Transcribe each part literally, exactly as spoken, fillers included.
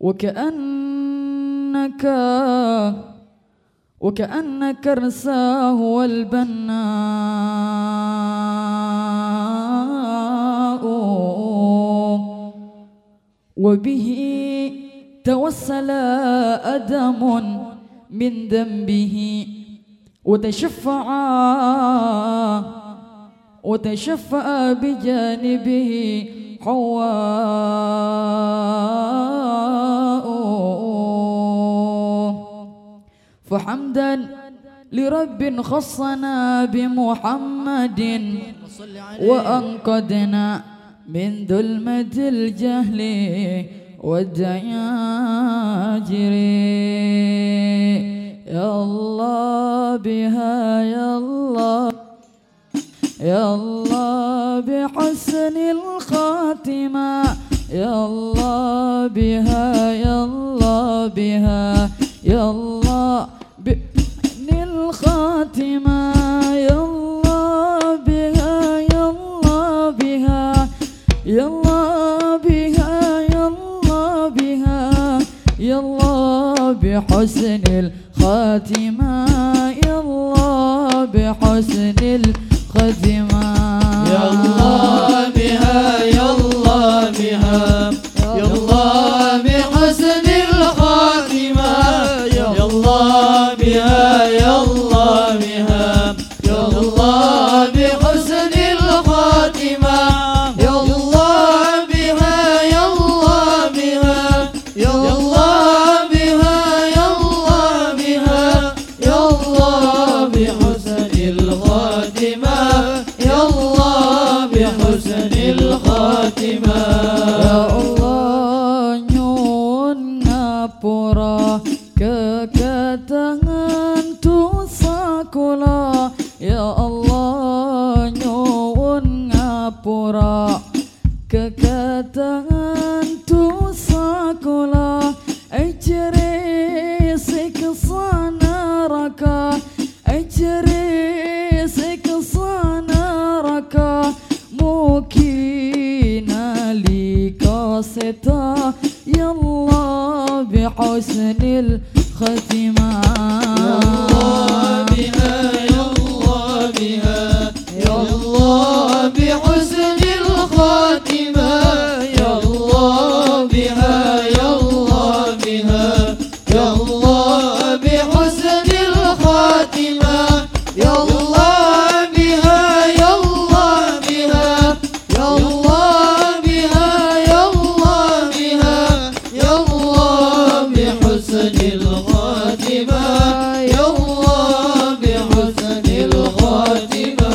وكأنك وكأنك رساه والبناء وبه توسل أدم من ذنبه وتشفع وتشفع بجانبه حواء فحمدا لرب خصنا بمحمد وأنقذنا من ظلمة الجهل والدياجر. يا الله بها يا الله يا الله بحسن الخاتمة يا الله بها يا الله بها يا الله بحسن الخاتمة يا الله بها يا الله بها يا الله بها يا الله بها يا الله بحسن الخاتمة يا الله بحسن الخاتمة يا الله بها يا الله بها يا الله بحسن الخاتمة يا الله بها يا الله بها يا الله بحسن الخاتمة يا الله بها يا الله بها يا الله بها يا الله بها يا الله بحسن الخاتمة يا الله بحسن الخاتمة. يا الله nyuwun ngapura kekatangan dosa kula ya Allah nyuwun ngapura kekatangan dosa kula ajre siksa neraka ajre siksa neraka mukina likaseta ya Allah بحسن الختمة يا الله بها يا الله بها يا الله بحسن الخاتمة يا الله بها يا الله بها يا الله بحسن الخاتمة يا الله بها يا الله بها يا الله بها يا الله بها يا الله بحسن الخاتمة يا الله بحسن الخاتمة.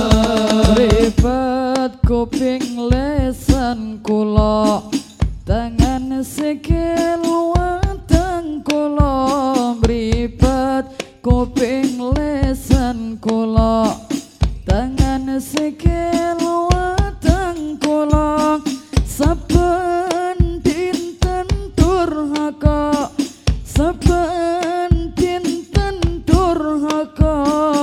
Rifat kuping lesan kula tangan sikil watang kula mripat kuping lesan kula tangan sikil watang kula saben dinten durhaka saben dinten durhaka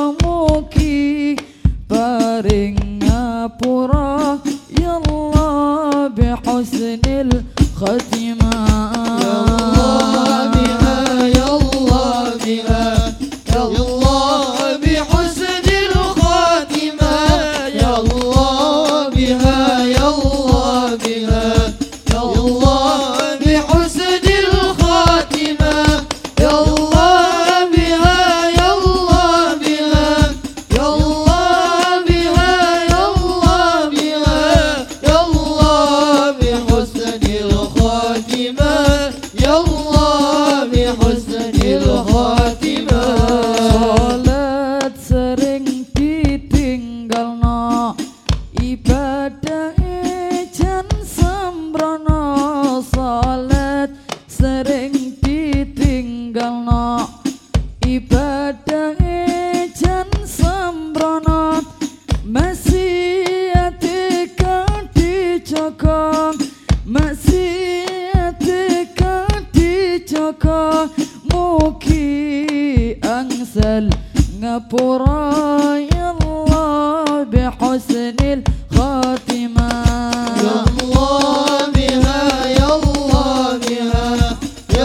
mugi paring ngapura ya Allah bihusnil khatimah. يا الله بها يا الله بها يا الله بحسن الخاتمة يا الله بها يا الله بها يا الله بحسن الخاتمة يا الله بها يا الله بها يا الله بها يا الله بها يا الله بحسن الخاتمة يا الله بحسن الخاتمة. Salat sering ditinggalno ibadah jan sembrono salat sering ditinggalno ibadah jan sembrono masih atika dijaga masih atika dijaga mugi angsal ngapura ya Allah bihusnil khatimah. يا الله بها يا الله بها يا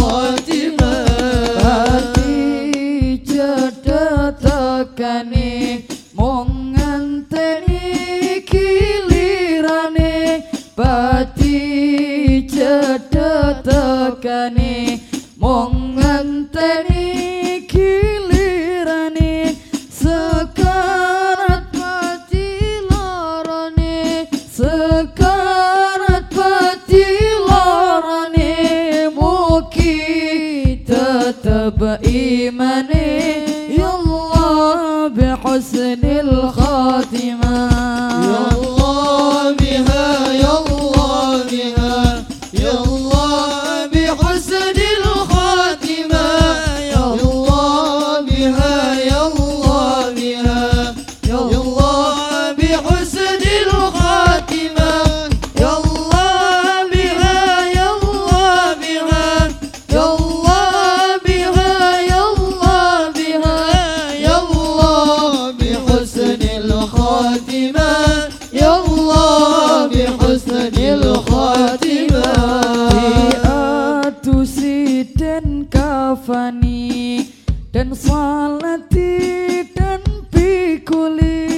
khatimah. Pati cedhek tekani mung ngenteni gilirane. Pati cedhek tekani mung ngenteni gilirane. Sekarat pati lorone, sekarat pati lorone. Mugi tetep imane ya Allah bihusnil khatimah. Ya Allah biha, ya Allah biha, ya Allah bihusnil khatimah. Ya Allah biha, ya Allah biha, ya Allah bihusnil khatimah. Ya Allah biha, ya Allah biha, ya Allah biha, ya Allah biha, ya Allah bihusnil khatimah. Ya Allah bihusnil khatimah. Diatusi dan kafani dan salati dan pikuli.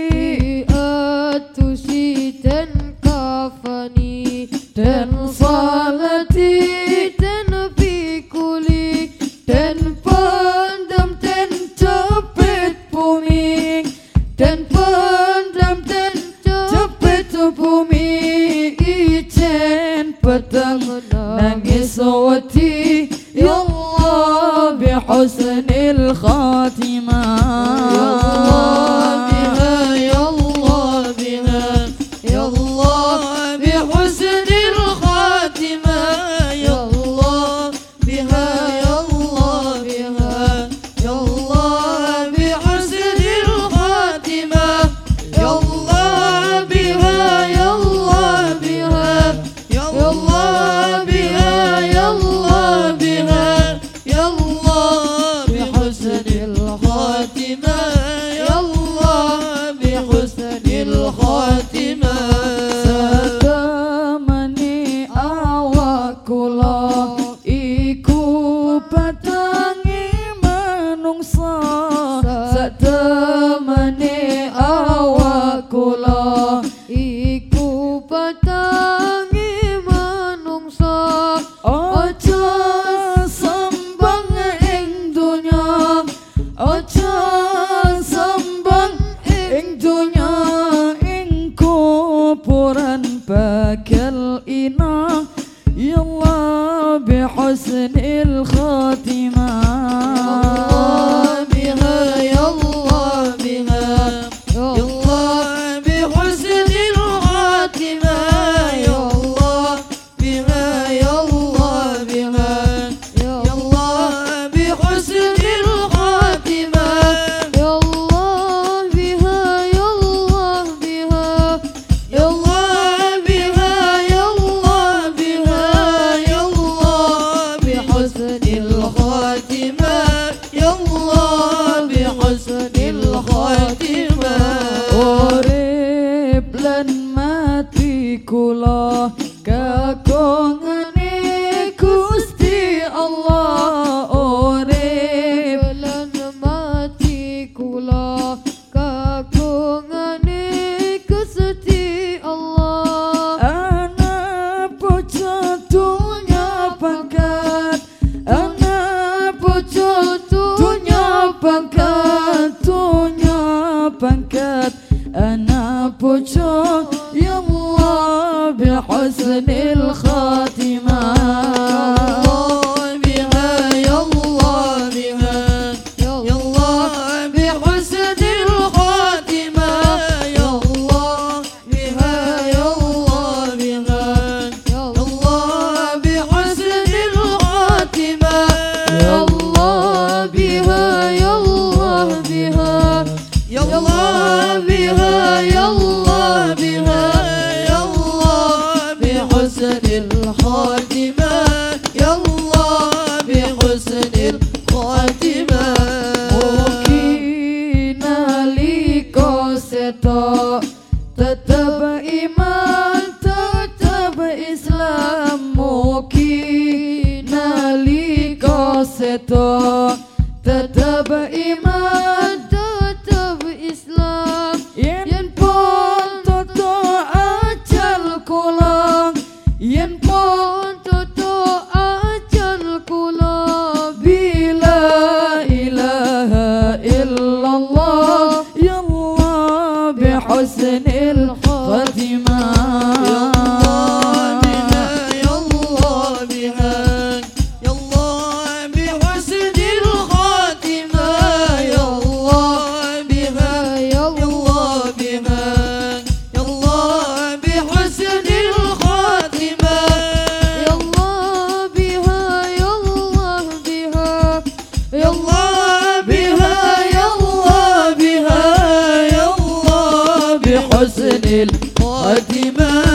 Diatusi dan kafani Dan salati dan pikuli dan pendam dan cepet bumi. Dan pendam dan cepet bumi. Ijen petang nangis wati ya Allah bihusnil khatimah. Ya Allah biha, ya Allah biha, ya Allah bihusnil khatimah. Ya Allah biha, ya Allah biha, ya Allah bihusnil khatimah. Ya Allah biha, ya Allah biha, ya Allah biha, ya Allah biha, ya Allah bihusnil khatimah. Ya Allah bihusnil khatimah. Satemene awak kula iku batange manungsa. Satemene awak kula Iku batangi manungsa. ojo sembang ing donya, ojo sembang ing donya. Ing kuburan bakal ina ya Allah bihusnil khatimah. Allah biha, ya Allah biha, ya Allah bihusnil khatimah. Ya Allah biha, ya Allah biha, ya Allah bihusnil khatimah. Ya Allah biha, ya Allah biha, ya Allah biha, ya Allah biha, ya Allah bihusnil khatimah. Ya Allah bihusnil khatimah. Urip lan mati kula kagungane Gusti Allah. Urip Lan mati kula kagungane Gusti Allah. anak bojo dunya pangkat, anak bojo dunya pangkat, dunya pangkat. Anak bojo ya Allah bihusnil khatimah. Allah biha, ya Allah biha, ya Allah bihusnil khatimah. Ya Allah biha, ya Allah biha, ya Allah bihusnil khatimah. Ya Allah biha, ya Allah biha, ya Allah biha, ya Allah biha, ya Allah bihusnil khatimah. Ya Allah bihusnil khatimah. Mugi nalika seto tetep iman, tetep Islam. Mugi nalika seto tetap iman tetap Islam yen pun toto ajal kula yen pun toto ajal kula bila ilaha illallah ya Allah bi husnil khatimah حسن الخاتمة